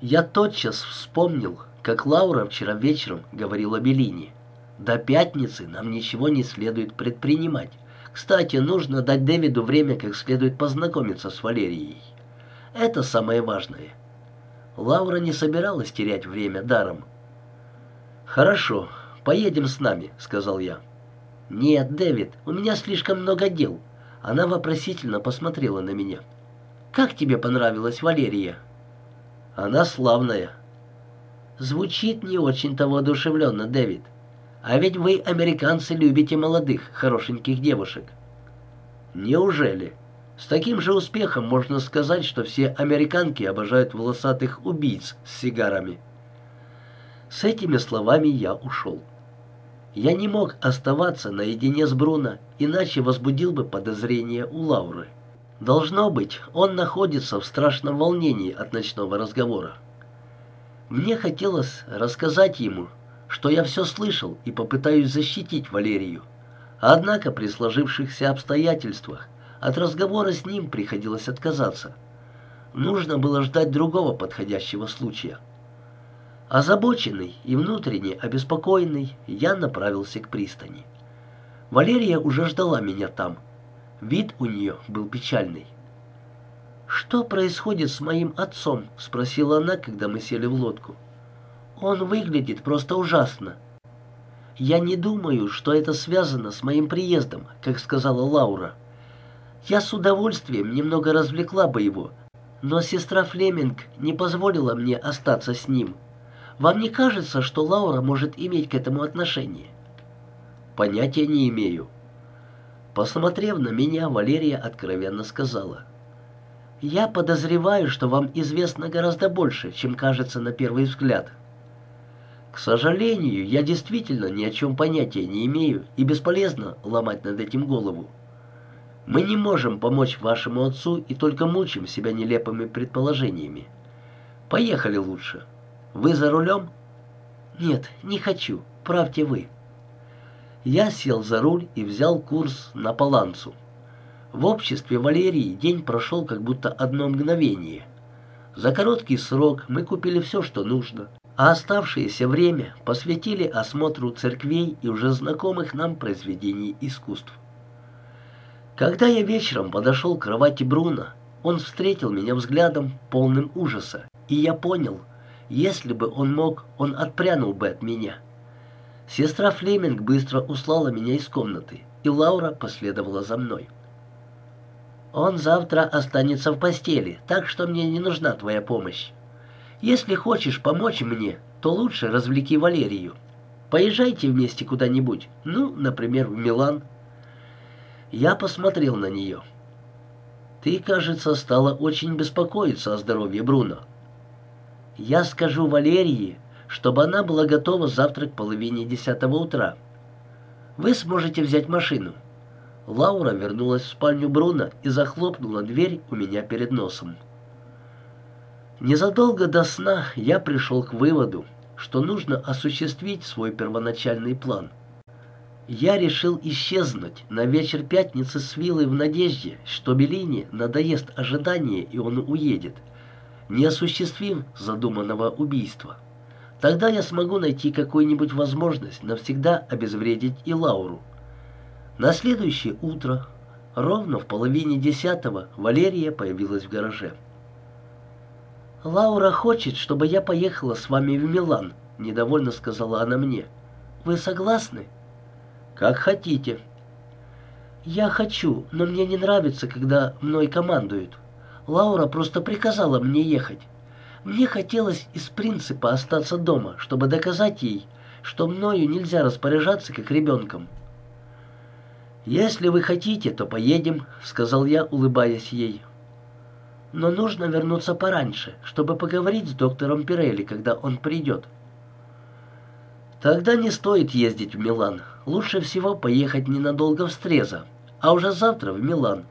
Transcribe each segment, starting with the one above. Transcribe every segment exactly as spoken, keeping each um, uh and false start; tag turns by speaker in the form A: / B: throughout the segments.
A: Я тотчас вспомнил, как Лаура вчера вечером говорила Белине. До пятницы нам ничего не следует предпринимать. Кстати, нужно дать Дэвиду время как следует познакомиться с Валерией. Это самое важное. Лаура не собиралась терять время даром. «Хорошо, поедем с нами», — сказал я. «Нет, Дэвид, у меня слишком много дел». Она вопросительно посмотрела на меня. «Как тебе понравилась Валерия?» «Она славная». «Звучит не очень-то воодушевленно, Дэвид. А ведь вы, американцы, любите молодых, хорошеньких девушек». «Неужели? С таким же успехом можно сказать, что все американки обожают волосатых убийц с сигарами». С этими словами я ушел. Я не мог оставаться наедине с Бруно, иначе возбудил бы подозрение у Лауры. Должно быть, он находится в страшном волнении от ночного разговора. Мне хотелось рассказать ему, что я все слышал, и попытаюсь защитить Валерию. Однако при сложившихся обстоятельствах от разговора с ним приходилось отказаться. Нужно было ждать другого подходящего случая. Озабоченный и внутренне обеспокоенный, я направился к пристани. Валерия уже ждала меня там. Вид у нее был печальный. «Что происходит с моим отцом?» — спросила она, когда мы сели в лодку. «Он выглядит просто ужасно. Я не думаю, что это связано с моим приездом, как сказала Лаура. Я с удовольствием немного развлекла бы его, но сестра Флеминг не позволила мне остаться с ним. Вам не кажется, что Лаура может иметь к этому отношение?» «Понятия не имею». Посмотрев на меня, Валерия откровенно сказала: «Я подозреваю, что вам известно гораздо больше, чем кажется на первый взгляд». «К сожалению, я действительно ни о чем понятия не имею, и бесполезно ломать над этим голову. Мы не можем помочь вашему отцу и только мучим себя нелепыми предположениями. Поехали лучше. Вы за рулем?» «Нет, не хочу. Правьте вы». Я сел за руль и взял курс на Паланцу. В обществе Валерии день прошел как будто одно мгновение. За короткий срок мы купили все, что нужно, а оставшееся время посвятили осмотру церквей и уже знакомых нам произведений искусств. Когда я вечером подошел к кровати Бруно, он встретил меня взглядом, полным ужаса, и я понял, если бы он мог, он отпрянул бы от меня. Сестра Флеминг быстро услала меня из комнаты, и Лаура последовала за мной. «Он завтра останется в постели, так что мне не нужна твоя помощь. Если хочешь помочь мне, то лучше развлеки Валерию. Поезжайте вместе куда-нибудь, ну, например, в Милан». Я посмотрел на нее. «Ты, кажется, стала очень беспокоиться о здоровье Бруно». «Я скажу Валерии, чтобы она была готова завтра к половине десятого утра. Вы сможете взять машину». Лаура вернулась в спальню Бруно и захлопнула дверь у меня перед носом. Незадолго до сна я пришел к выводу, что нужно осуществить свой первоначальный план. Я решил исчезнуть на вечер пятницы с виллой в надежде, что Белине надоест ожидание и он уедет, не осуществив задуманного убийства. Тогда я смогу найти какую-нибудь возможность навсегда обезвредить и Лауру. На следующее утро, ровно в половине десятого, Валерия появилась в гараже. «Лаура хочет, чтобы я поехала с вами в Милан», — недовольно сказала она мне. «Вы согласны?» «Как хотите». «Я хочу, но мне не нравится, когда мной командуют. Лаура просто приказала мне ехать. Мне хотелось из принципа остаться дома, чтобы доказать ей, что мною нельзя распоряжаться как ребенком». «Если вы хотите, то поедем», — сказал я, улыбаясь ей. «Но нужно вернуться пораньше, чтобы поговорить с доктором Пирелли, когда он придет». «Тогда не стоит ездить в Милан. Лучше всего поехать ненадолго в Стреза, а уже завтра в Милан».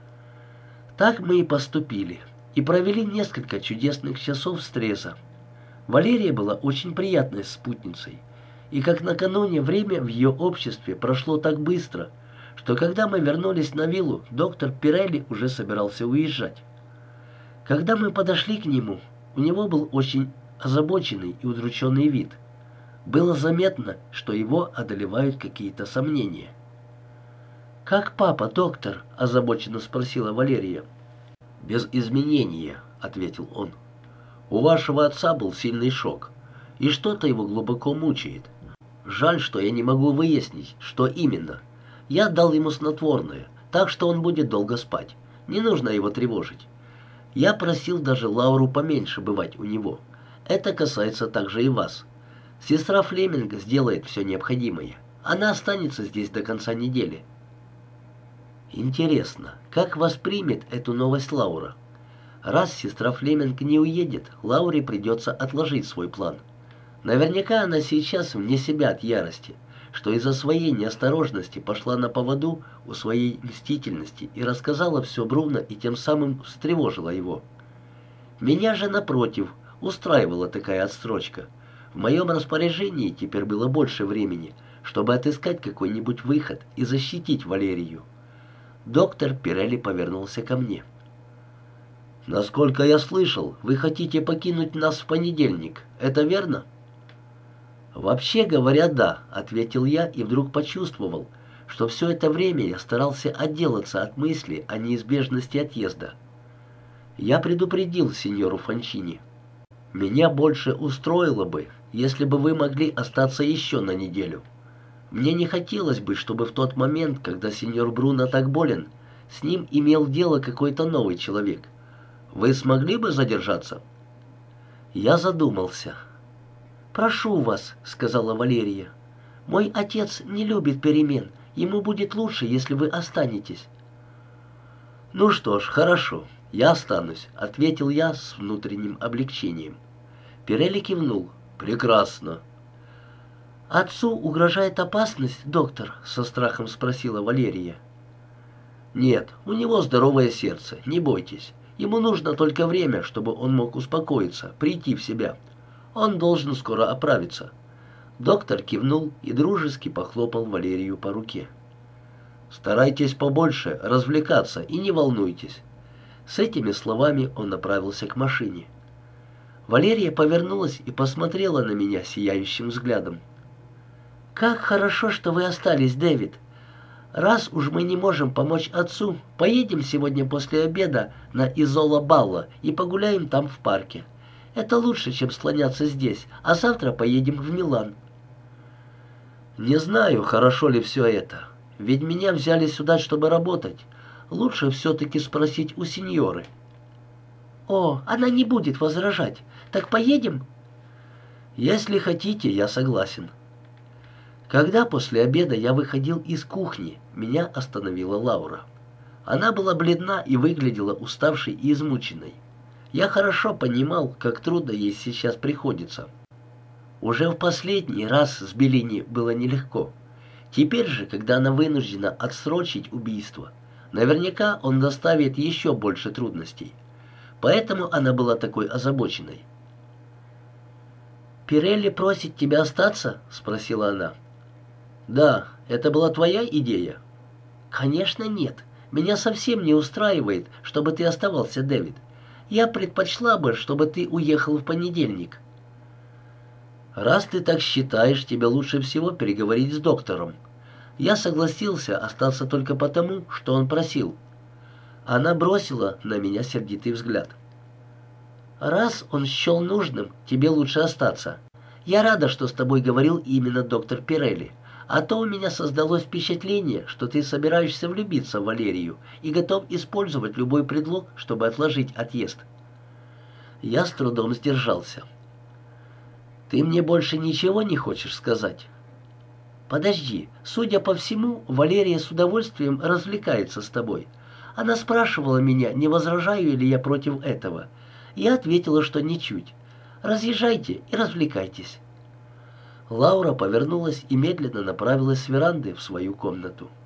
A: Так мы и поступили, и провели несколько чудесных часов в Стреза. Валерия была очень приятной спутницей, и как накануне время в ее обществе прошло так быстро, что когда мы вернулись на виллу, доктор Пирелли уже собирался уезжать. Когда мы подошли к нему, У него был очень озабоченный и удрученный вид. Было заметно, что его одолевают какие-то сомнения. «Как папа, доктор?» – озабоченно спросила Валерия. «Без изменения», – ответил он. «У вашего отца был сильный шок, и что-то его глубоко мучает. Жаль, что я не могу выяснить, что именно. Я дал ему снотворное, так что он будет долго спать. Не нужно его тревожить. Я просил даже Лауру поменьше бывать у него. Это касается также и вас. Сестра Флеминга сделает все необходимое. Она останется здесь до конца недели». Интересно, как воспримет эту новость Лаура? Раз сестра Флеминг не уедет, Лауре придется отложить свой план. Наверняка она сейчас вне себя от ярости, что из-за своей неосторожности пошла на поводу у своей мстительности и рассказала все Бруно и тем самым встревожила его. Меня же, напротив, устраивала такая отсрочка. В моем распоряжении теперь было больше времени, чтобы отыскать какой-нибудь выход и защитить Валерию. Доктор Пирелли повернулся ко мне. «Насколько я слышал, вы хотите покинуть нас в понедельник. Это верно?» «Вообще говоря, да», — ответил я и вдруг почувствовал, что все это время я старался отделаться от мысли о неизбежности отъезда. Я предупредил сеньору Фончини. «Меня больше устроило бы, если бы вы могли остаться еще на неделю. Мне не хотелось бы, чтобы в тот момент, когда сеньор Бруно так болен, с ним имел дело какой-то новый человек. Вы смогли бы задержаться?» Я задумался. «Прошу вас», — сказала Валерия. «Мой отец не любит перемен. Ему будет лучше, если вы останетесь». «Ну что ж, хорошо, я останусь», — ответил я с внутренним облегчением. Пирелли кивнул. «Прекрасно». «Отцу угрожает опасность, доктор?» — со страхом спросила Валерия. «Нет, у него здоровое сердце, не бойтесь. Ему нужно только время, чтобы он мог успокоиться, прийти в себя. Он должен скоро оправиться». Доктор кивнул и дружески похлопал Валерию по руке. «Старайтесь побольше развлекаться и не волнуйтесь». С этими словами он направился к машине. Валерия повернулась и посмотрела на меня сияющим взглядом. «Как хорошо, что вы остались, Дэвид. Раз уж мы не можем помочь отцу, поедем сегодня после обеда на Изола Балла и погуляем там в парке. Это лучше, чем слоняться здесь, а завтра поедем в Милан». «Не знаю, хорошо ли все это, ведь меня взяли сюда, чтобы работать. Лучше все-таки спросить у сеньоры». «О, она не будет возражать. Так поедем?» «Если хотите, я согласен». Когда после обеда я выходил из кухни, меня остановила Лаура. Она была бледна и выглядела уставшей и измученной. Я хорошо понимал, как трудно ей сейчас приходится. Уже в последний раз с Беллини было нелегко. Теперь же, когда она вынуждена отсрочить убийство, наверняка он доставит еще больше трудностей. Поэтому она была такой озабоченной. «Пирелли просит тебя остаться?» — спросила она. «Да, это была твоя идея?» «Конечно нет. Меня совсем не устраивает, чтобы ты оставался, Дэвид. Я предпочла бы, чтобы ты уехал в понедельник». «Раз ты так считаешь, тебе лучше всего переговорить с доктором». Я согласился остаться только потому, что он просил. Она бросила на меня сердитый взгляд. «Раз он счел нужным, тебе лучше остаться. Я рада, что с тобой говорил именно доктор Пирелли. А то у меня создалось впечатление, что ты собираешься влюбиться в Валерию и готов использовать любой предлог, чтобы отложить отъезд». Я с трудом сдержался. «Ты мне больше ничего не хочешь сказать?» «Подожди, судя по всему, Валерия с удовольствием развлекается с тобой. Она спрашивала меня, не возражаю ли я против этого. Я ответила, что ничуть. Разъезжайте и развлекайтесь». Лаура повернулась и медленно направилась с веранды в свою комнату.